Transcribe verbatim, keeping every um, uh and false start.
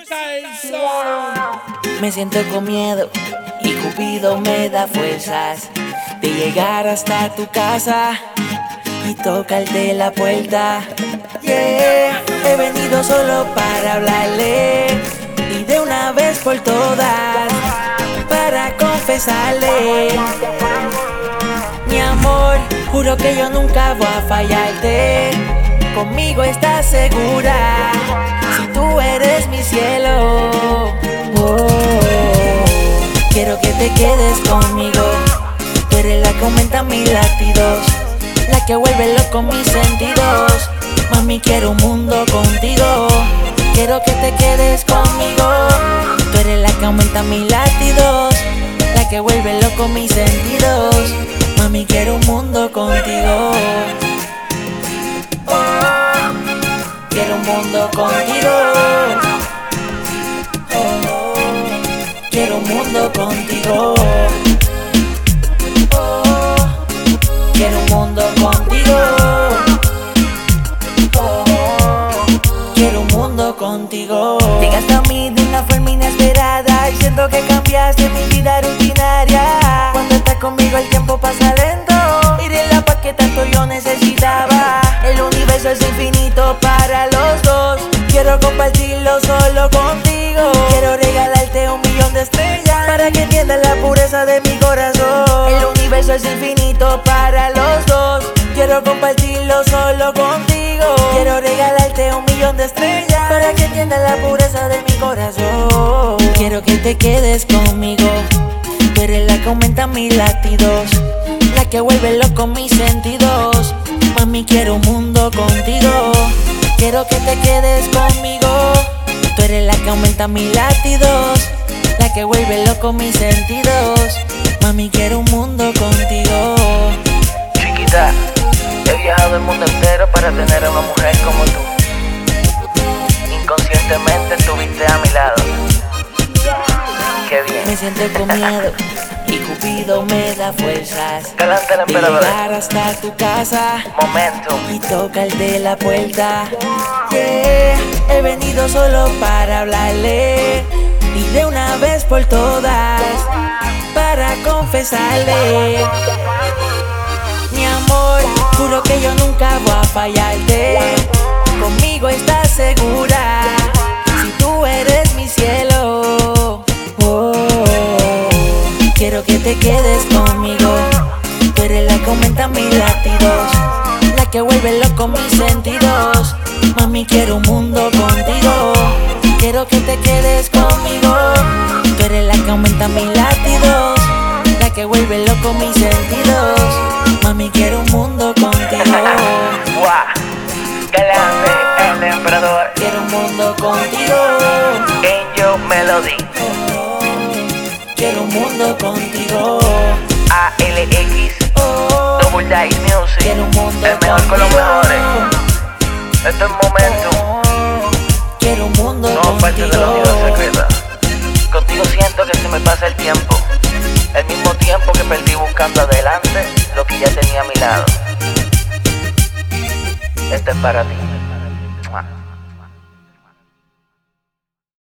Me siento con miedo y Cupido me da fuerzas de llegar hasta tu casa y tocarte la puerta. Yeah, he venido solo para hablarle y de una vez por todas para confesarle. Mi amor, juro que yo nunca voy a fallarte. Conmigo estás segura, si tú eres mi cielo. Oh, quiero que te quedes conmigo. Tú eres la que aumenta mis latidos, la que vuelve loco mis sentidos. Mami, quiero un mundo contigo. Quiero que te quedes conmigo. Tú eres la que aumenta mis latidos, la que vuelve loco mis sentidos. Mami, quiero un mundo contigo. Oh, quiero un mundo contigo. Oh, quiero un mundo contigo. Oh, quiero un mundo contigo. Oh, quiero un mundo contigo. Llegaste a mí de una forma inesperada y siento que cambiaste mi vida rutinaria. Cuando estás conmigo el tiempo pasa lento y de la paz que tanto yo necesitaba. El universo es infinito para los dos. Quiero compartirlo solo contigo. Quiero regalarte un millón de estrellas para que entiendas la pureza de mi corazón. El universo es infinito para los dos. Quiero compartirlo solo contigo. Quiero regalarte un millón de estrellas para que entiendas la pureza de mi corazón. Quiero que te quedes conmigo. Tú eres la que aumenta mis latidos, la que vuelve loco mis sentidos. Mami, quiero un mundo contigo. Quiero que te quedes conmigo. Tú eres la que aumenta mis latidos, la que vuelve loco mis sentidos. Mami, quiero un mundo contigo. Chiquita, he viajado el mundo entero para tener a una mujer como tú. Inconscientemente estuviste a mi lado. Qué bien. Me siento con miedo y Cupido me da fuerzas Galante el de emperador. llegar hasta tu casa Momentum. y tocarte la puerta. Yeah, he venido solo para hablarle y de una vez por todas para confesarle. Mi amor, juro que yo nunca voy a fallarte. Conmigo estás segura, si tú eres mi cielo. Oh, quiero que te quedes conmigo. Tú eres la que aumenta mis latidos, la que vuelve loco mis sentidos. Mami, quiero un mundo contigo. Quiero que te quedes conmigo. Tú eres la que aumenta mis latidos, la que vuelve loco mis sentidos. Mami, quiero un mundo contigo. Guau, galante el emperador. Quiero un mundo contigo. Angel Melody. Oh, quiero un mundo contigo. A L X Oh, Double Dice Music. quiero un mundo El mejor con los contigo. mejores. Esto es Momentum. Oh, quiero un mundo No parte de la contigo. unidad secreta. Contigo siento que se me pasa el tiempo. El mismo tiempo que perdí buscando adelante lo que ya tenía a mi lado. Este es para ti.